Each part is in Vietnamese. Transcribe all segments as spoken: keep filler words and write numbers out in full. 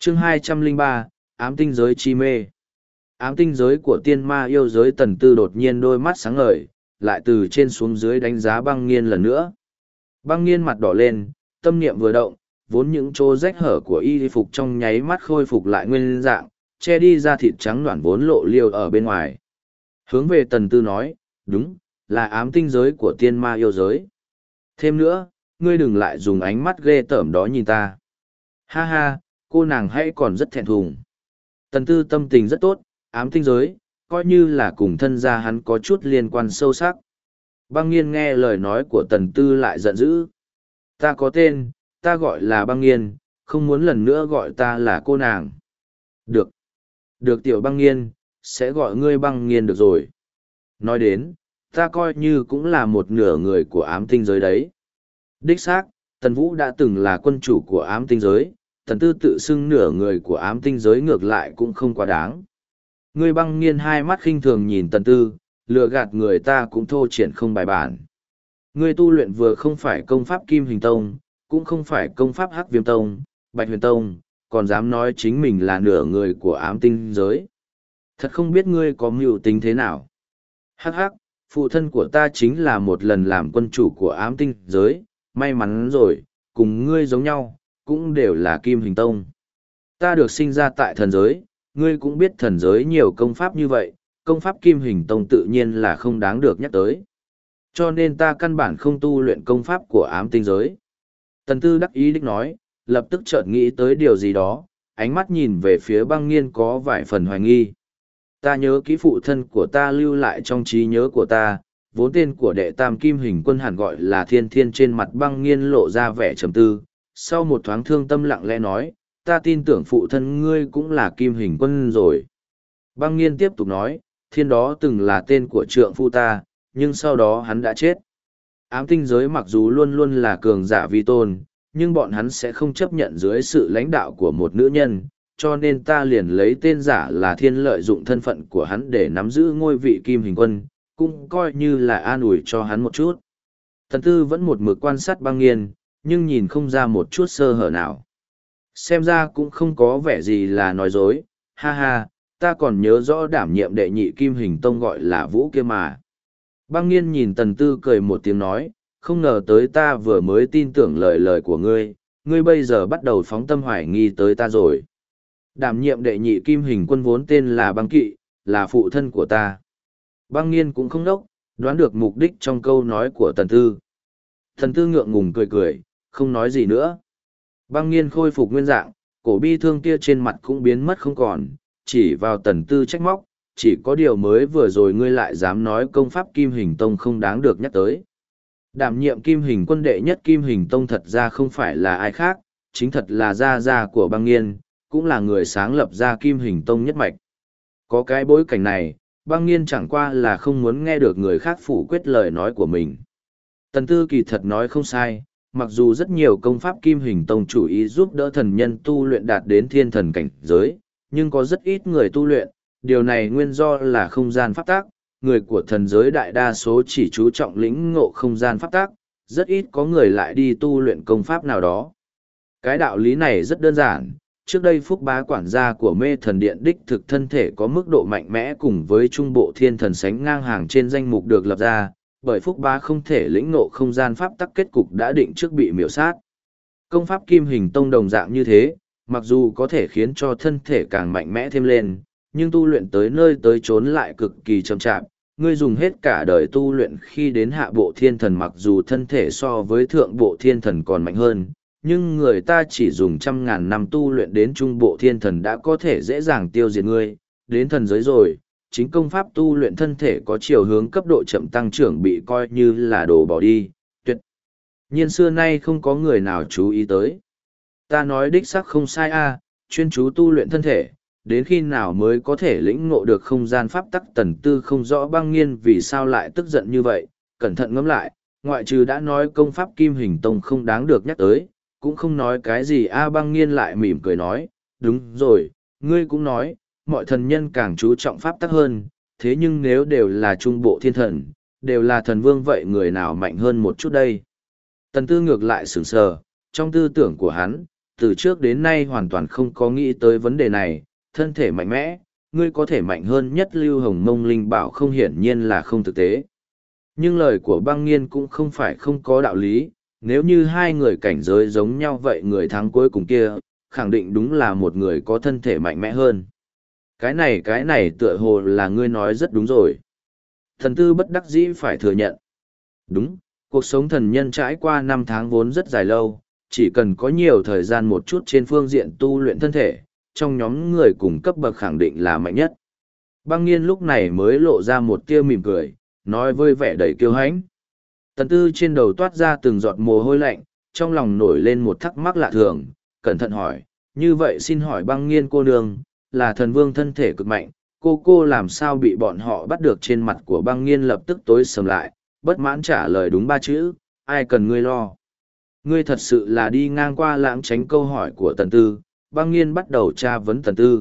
chương hai trăm lẻ ba, ám tinh giới chi mê. Ám tinh giới của tiên ma yêu giới Tần Tư đột nhiên đôi mắt sáng ngời, lại từ trên xuống dưới đánh giá băng nghiên lần nữa. Băng nghiên mặt đỏ lên, tâm niệm vừa động, vốn những chỗ rách hở của y phục trong nháy mắt khôi phục lại nguyên dạng, che đi ra thịt trắng đoản vốn lộ liêu ở bên ngoài. Hướng về Tần Tư nói, đúng, là ám tinh giới của tiên ma yêu giới. Thêm nữa, ngươi đừng lại dùng ánh mắt ghê tởm đó nhìn ta. Ha ha, cô nàng hãy còn rất thẹn thùng. Tần Tư tâm tình rất tốt, ám tinh giới, coi như là cùng thân gia hắn có chút liên quan sâu sắc. Băng nghiên nghe lời nói của Tần Tư lại giận dữ. Ta có tên, ta gọi là băng nghiên, không muốn lần nữa gọi ta là cô nàng. Được. Được tiểu băng nghiên, sẽ gọi ngươi băng nghiên được rồi. Nói đến, ta coi như cũng là một nửa người của ám tinh giới đấy. Đích xác, Tần Vũ đã từng là quân chủ của ám tinh giới, Tần Tư tự xưng nửa người của ám tinh giới ngược lại cũng không quá đáng. Ngươi băng nghiên hai mắt khinh thường nhìn Tần Tư, lừa gạt người ta cũng thô triển không bài bản. Ngươi tu luyện vừa không phải công pháp Kim Hình Tông, cũng không phải công pháp Hắc Viêm Tông, Bạch Huyền Tông, còn dám nói chính mình là nửa người của ám tinh giới. Thật không biết ngươi có mưu tính thế nào. Hắc hắc, phụ thân của ta chính là một lần làm quân chủ của ám tinh giới, may mắn rồi, cùng ngươi giống nhau, cũng đều là Kim Hình Tông. Ta được sinh ra tại thần giới, ngươi cũng biết thần giới nhiều công pháp như vậy, công pháp Kim Hình Tông tự nhiên là không đáng được nhắc tới. Cho nên ta căn bản không tu luyện công pháp của ám tinh giới. Tần Tư đắc ý đích nói, lập tức chợt nghĩ tới điều gì đó, ánh mắt nhìn về phía băng nghiên có vài phần hoài nghi. Ta nhớ kỹ phụ thân của ta lưu lại trong trí nhớ của ta, vốn tên của đệ tam Kim Hình Quân hẳn gọi là Thiên Thiên. Trên mặt băng nghiên lộ ra vẻ trầm tư, sau một thoáng thương tâm lặng lẽ nói, ta tin tưởng phụ thân ngươi cũng là Kim Hình Quân rồi. Băng nghiên tiếp tục nói, Thiên đó từng là tên của trượng phu ta, nhưng sau đó hắn đã chết. Ám tinh giới mặc dù luôn luôn là cường giả vi tôn, nhưng bọn hắn sẽ không chấp nhận dưới sự lãnh đạo của một nữ nhân, cho nên ta liền lấy tên giả là Thiên, lợi dụng thân phận của hắn để nắm giữ ngôi vị Kim Hình Quân, cũng coi như là an ủi cho hắn một chút. Tần Tư vẫn một mực quan sát băng nghiên, nhưng nhìn không ra một chút sơ hở nào. Xem ra cũng không có vẻ gì là nói dối, ha ha, ta còn nhớ rõ đảm nhiệm đệ nhị Kim Hình Tông gọi là Vũ kia mà. Băng nghiên nhìn Tần Tư cười một tiếng nói, không ngờ tới ta vừa mới tin tưởng lời lời của ngươi, ngươi bây giờ bắt đầu phóng tâm hoài nghi tới ta rồi. Đảm nhiệm đệ nhị Kim Hình Quân vốn tên là băng kỵ, là phụ thân của ta. Băng nghiên cũng không đốc, đoán được mục đích trong câu nói của Tần Tư. Tần Tư ngượng ngùng cười cười, không nói gì nữa. Băng nghiên khôi phục nguyên dạng, cổ bi thương kia trên mặt cũng biến mất không còn, chỉ vào Tần Tư trách móc, chỉ có điều mới vừa rồi ngươi lại dám nói công pháp Kim Hình Tông không đáng được nhắc tới. Đảm nhiệm Kim Hình Quân đệ nhất Kim Hình Tông thật ra không phải là ai khác, chính thật là gia gia của băng nghiên, cũng là người sáng lập ra Kim Hình Tông nhất mạch. Có cái bối cảnh này, băng nghiên chẳng qua là không muốn nghe được người khác phủ quyết lời nói của mình. Tần Tư kỳ thật nói không sai, mặc dù rất nhiều công pháp Kim Hình Tông chủ ý giúp đỡ thần nhân tu luyện đạt đến thiên thần cảnh giới, nhưng có rất ít người tu luyện, điều này nguyên do là không gian pháp tác, người của thần giới đại đa số chỉ chú trọng lĩnh ngộ không gian pháp tác, rất ít có người lại đi tu luyện công pháp nào đó. Cái đạo lý này rất đơn giản, trước đây Phúc Bá quản gia của Mê Thần Điện đích thực thân thể có mức độ mạnh mẽ cùng với trung bộ thiên thần sánh ngang hàng trên danh mục được lập ra, bởi Phúc Bá không thể lĩnh ngộ không gian pháp tắc, kết cục đã định trước bị miểu sát. Công pháp Kim Hình Tông đồng dạng như thế, mặc dù có thể khiến cho thân thể càng mạnh mẽ thêm lên, nhưng tu luyện tới nơi tới chốn lại cực kỳ chậm chạp. Ngươi dùng hết cả đời tu luyện khi đến hạ bộ thiên thần, mặc dù thân thể so với thượng bộ thiên thần còn mạnh hơn, nhưng người ta chỉ dùng trăm ngàn năm tu luyện đến trung bộ thiên thần đã có thể dễ dàng tiêu diệt ngươi, đến thần giới rồi, chính công pháp tu luyện thân thể có chiều hướng cấp độ chậm tăng trưởng bị coi như là đồ bỏ đi, tuyệt nhiên xưa nay không có người nào chú ý tới. Ta nói đích xác không sai a, chuyên chú tu luyện thân thể, đến khi nào mới có thể lĩnh ngộ được không gian pháp tắc. Tần Tư không rõ băng nghiên vì sao lại tức giận như vậy, cẩn thận ngẫm lại, ngoại trừ đã nói công pháp Kim Hình Tông không đáng được nhắc tới, cũng không nói cái gì. A băng nghiên lại mỉm cười nói, đúng rồi, ngươi cũng nói, mọi thần nhân càng chú trọng pháp tắc hơn, thế nhưng nếu đều là trung bộ thiên thần, đều là thần vương, vậy người nào mạnh hơn một chút đây? Tần Tư ngược lại sửng sờ, trong tư tưởng của hắn, từ trước đến nay hoàn toàn không có nghĩ tới vấn đề này, thân thể mạnh mẽ, ngươi có thể mạnh hơn nhất Lưu Hồng Mông Linh Bảo không hiển nhiên là không thực tế. Nhưng lời của băng nghiên cũng không phải không có đạo lý, nếu như hai người cảnh giới giống nhau vậy người thắng cuối cùng kia, khẳng định đúng là một người có thân thể mạnh mẽ hơn. Cái này cái này tựa hồ là ngươi nói rất đúng rồi. Thần tư bất đắc dĩ phải thừa nhận. Đúng, cuộc sống thần nhân trải qua năm tháng vốn rất dài lâu, chỉ cần có nhiều thời gian một chút trên phương diện tu luyện thân thể, trong nhóm người cùng cấp bậc khẳng định là mạnh nhất. Băng nghiên lúc này mới lộ ra một tia mỉm cười, nói với vẻ đầy kiêu hãnh. Tần tư trên đầu toát ra từng giọt mồ hôi lạnh, trong lòng nổi lên một thắc mắc lạ thường, cẩn thận hỏi, như vậy xin hỏi băng nghiên cô nương, là thần vương thân thể cực mạnh, cô cô làm sao bị bọn họ bắt được? Trên mặt của băng nghiên lập tức tối sầm lại, bất mãn trả lời đúng ba chữ, ai cần ngươi lo. Ngươi thật sự là đi ngang qua lãng tránh câu hỏi của tần tư, băng nghiên bắt đầu tra vấn tần tư.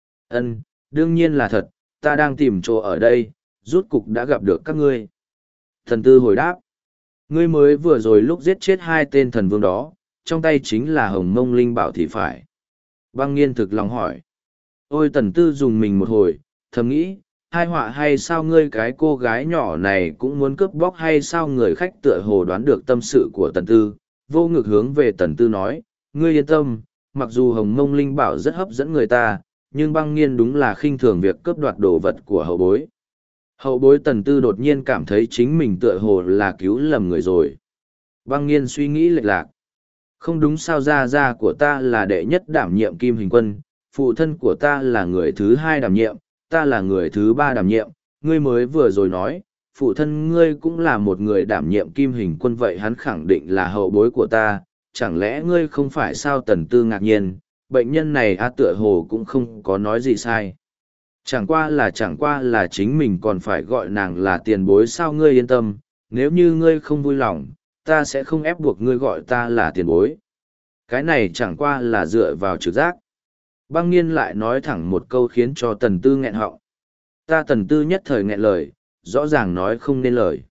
Ân, đương nhiên là thật, ta đang tìm chỗ ở đây, rút cục đã gặp được các ngươi. Tần tư hồi đáp, ngươi mới vừa rồi lúc giết chết hai tên thần vương đó, trong tay chính là Hồng Mông Linh Bảo thì phải. Băng nghiên thực lòng hỏi. Ôi tần tư dùng mình một hồi, thầm nghĩ, hai họa hay sao ngươi cái cô gái nhỏ này cũng muốn cướp bóc hay sao? Người khách tựa hồ đoán được tâm sự của tần tư, vô ngực hướng về tần tư nói, ngươi yên tâm, mặc dù Hồng Mông Linh Bảo rất hấp dẫn người ta, nhưng băng nghiên đúng là khinh thường việc cướp đoạt đồ vật của hậu bối. Hậu bối tần tư đột nhiên cảm thấy chính mình tựa hồ là cứu lầm người rồi. Băng nghiên suy nghĩ lệch lạc. Không đúng sao, gia gia của ta là đệ nhất đảm nhiệm Kim Hình Quân, phụ thân của ta là người thứ hai đảm nhiệm, ta là người thứ ba đảm nhiệm, ngươi mới vừa rồi nói, phụ thân ngươi cũng là một người đảm nhiệm Kim Hình Quân, vậy hắn khẳng định là hậu bối của ta, chẳng lẽ ngươi không phải? Sao tần tư ngạc nhiên, bệnh nhân này a tựa hồ cũng không có nói gì sai. Chẳng qua là chẳng qua là chính mình còn phải gọi nàng là tiền bối sao? Ngươi yên tâm, nếu như ngươi không vui lòng, ta sẽ không ép buộc ngươi gọi ta là tiền bối. Cái này chẳng qua là dựa vào trực giác. Băng nghiên lại nói thẳng một câu khiến cho tần tư nghẹn họng. Ta tần tư nhất thời nghẹn lời, rõ ràng nói không nên lời.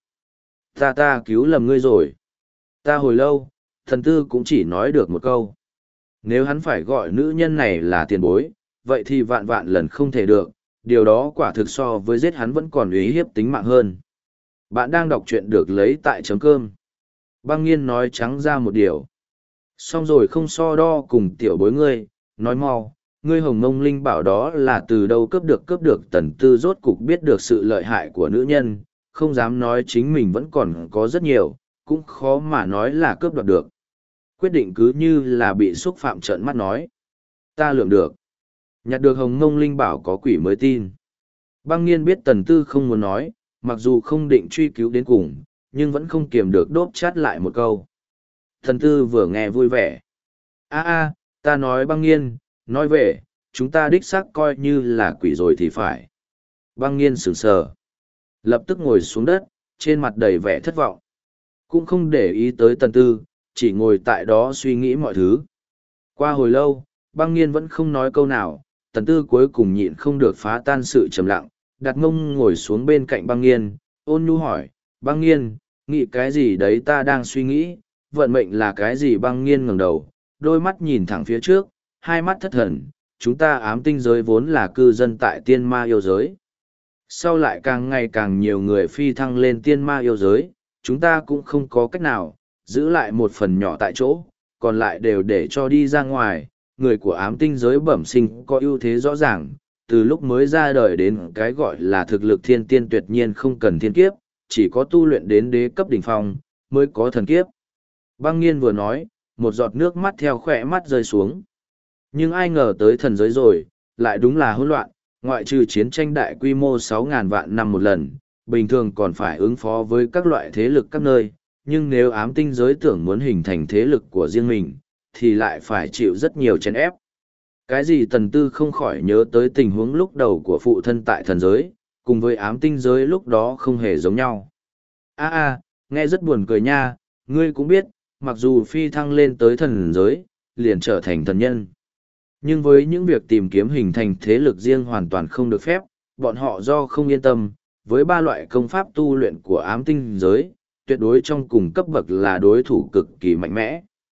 Ta ta cứu lầm ngươi rồi. Ta hồi lâu, tần tư cũng chỉ nói được một câu. Nếu hắn phải gọi nữ nhân này là tiền bối, vậy thì vạn vạn lần không thể được, điều đó quả thực so với giết hắn vẫn còn uy hiếp tính mạng hơn. Bạn đang đọc truyện được lấy tại chấm cơm. Băng nghiên nói trắng ra một điều. Xong rồi không so đo cùng tiểu bối ngươi, nói mau, ngươi Hồng Mông Linh Bảo đó là từ đâu cướp được? Cướp được tần tư rốt cục biết được sự lợi hại của nữ nhân, không dám nói chính mình vẫn còn có rất nhiều, cũng khó mà nói là cướp đoạt được. Quyết định cứ như là bị xúc phạm trợn mắt nói. Ta lượm được. Nhặt được Hồng Mông Linh Bảo có quỷ mới tin. Băng nghiên biết tần tư không muốn nói, mặc dù không định truy cứu đến cùng, nhưng vẫn không kiềm được đốt chát lại một câu. Tần tư vừa nghe vui vẻ. a a ta nói băng nghiên, nói về, chúng ta đích xác coi như là quỷ rồi thì phải. Băng nghiên sửng sờ. Lập tức ngồi xuống đất, trên mặt đầy vẻ thất vọng. Cũng không để ý tới tần tư, chỉ ngồi tại đó suy nghĩ mọi thứ. Qua hồi lâu, băng nghiên vẫn không nói câu nào, tần tư cuối cùng nhịn không được phá tan sự trầm lặng, đặt mông ngồi xuống bên cạnh băng nghiên, ôn nhu hỏi, băng nghiên, nghĩ cái gì đấy? Ta đang suy nghĩ, vận mệnh là cái gì? Băng nghiên ngẩng đầu, đôi mắt nhìn thẳng phía trước, hai mắt thất thần, chúng ta ám tinh giới vốn là cư dân tại tiên ma yêu giới. Sau lại càng ngày càng nhiều người phi thăng lên tiên ma yêu giới, chúng ta cũng không có cách nào, giữ lại một phần nhỏ tại chỗ, còn lại đều để cho đi ra ngoài. Người của ám tinh giới bẩm sinh có ưu thế rõ ràng, từ lúc mới ra đời đến cái gọi là thực lực thiên tiên tuyệt nhiên không cần thiên kiếp, chỉ có tu luyện đến đế cấp đỉnh phong mới có thần kiếp. Băng nghiên vừa nói, một giọt nước mắt theo khỏe mắt rơi xuống. Nhưng ai ngờ tới thần giới rồi, lại đúng là hỗn loạn, ngoại trừ chiến tranh đại quy mô sáu ngàn vạn năm một lần, bình thường còn phải ứng phó với các loại thế lực các nơi, nhưng nếu ám tinh giới tưởng muốn hình thành thế lực của riêng mình, thì lại phải chịu rất nhiều chèn ép. Cái gì tần tư không khỏi nhớ tới tình huống lúc đầu của phụ thân tại thần giới, cùng với ám tinh giới lúc đó không hề giống nhau. a a nghe rất buồn cười nha, ngươi cũng biết, mặc dù phi thăng lên tới thần giới, liền trở thành thần nhân. Nhưng với những việc tìm kiếm hình thành thế lực riêng hoàn toàn không được phép, bọn họ do không yên tâm, với ba loại công pháp tu luyện của ám tinh giới, tuyệt đối trong cùng cấp bậc là đối thủ cực kỳ mạnh mẽ.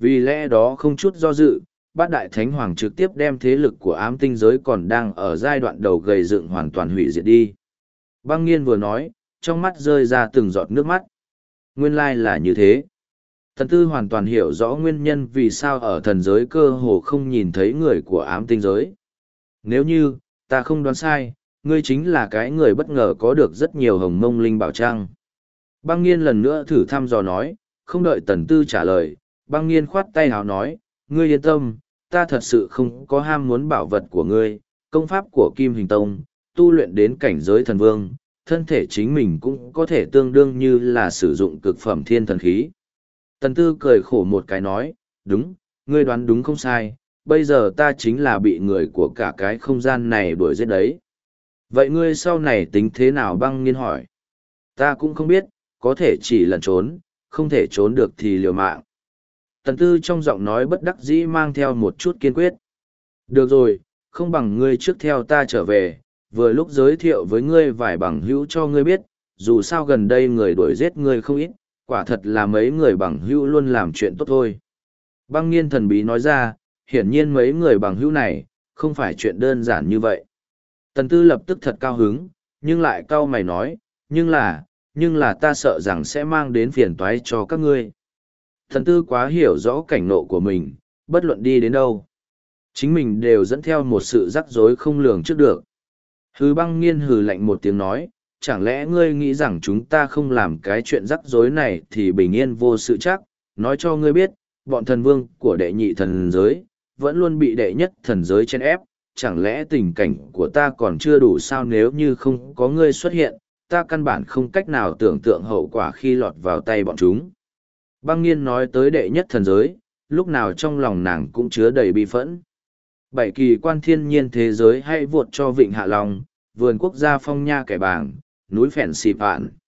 Vì lẽ đó không chút do dự, bát đại thánh hoàng trực tiếp đem thế lực của ám tinh giới còn đang ở giai đoạn đầu gầy dựng hoàn toàn hủy diệt đi. Băng Nghiên vừa nói, trong mắt rơi ra từng giọt nước mắt. Nguyên lai là như thế. Thần tư hoàn toàn hiểu rõ nguyên nhân vì sao ở thần giới cơ hồ không nhìn thấy người của ám tinh giới. Nếu như, ta không đoán sai, ngươi chính là cái người bất ngờ có được rất nhiều hồng mông linh bảo trang. Băng Nghiên lần nữa thử thăm dò nói, không đợi tần tư trả lời, Băng Nghiên khoát tay hào nói, ngươi yên tâm, ta thật sự không có ham muốn bảo vật của ngươi, công pháp của Kim Hình Tông, tu luyện đến cảnh giới thần vương, thân thể chính mình cũng có thể tương đương như là sử dụng cực phẩm thiên thần khí. Tần tư cười khổ một cái nói, đúng, ngươi đoán đúng không sai, bây giờ ta chính là bị người của cả cái không gian này đuổi giết đấy. Vậy ngươi sau này tính thế nào? Băng Nghiên hỏi. Ta cũng không biết, có thể chỉ lẩn trốn, không thể trốn được thì liều mạng. Tần tư trong giọng nói bất đắc dĩ mang theo một chút kiên quyết. Được rồi, không bằng ngươi trước theo ta trở về, vừa lúc giới thiệu với ngươi vài bằng hữu cho ngươi biết, dù sao gần đây người đuổi giết ngươi không ít, quả thật là mấy người bằng hữu luôn làm chuyện tốt thôi. Băng Nghiên thần bí nói ra, hiển nhiên mấy người bằng hữu này, không phải chuyện đơn giản như vậy. Tần tư lập tức thật cao hứng, nhưng lại cau mày nói, nhưng là, nhưng là ta sợ rằng sẽ mang đến phiền toái cho các ngươi. Tần tư quá hiểu rõ cảnh nộ của mình, bất luận đi đến đâu. Chính mình đều dẫn theo một sự rắc rối không lường trước được. Hứ Băng Nghiên hừ lạnh một tiếng nói, chẳng lẽ ngươi nghĩ rằng chúng ta không làm cái chuyện rắc rối này thì bình yên vô sự chắc, nói cho ngươi biết, bọn thần vương của đệ nhị thần giới, vẫn luôn bị đệ nhất thần giới chen ép, chẳng lẽ tình cảnh của ta còn chưa đủ sao? Nếu như không có ngươi xuất hiện, ta căn bản không cách nào tưởng tượng hậu quả khi lọt vào tay bọn chúng. Băng Nghiên nói tới đệ nhất thần giới, lúc nào trong lòng nàng cũng chứa đầy bi phẫn. Bảy kỳ quan thiên nhiên thế giới hay vụt cho Vịnh Hạ Long, vườn quốc gia Phong Nha Kẻ Bàng, núi Phèn Xì Phạn.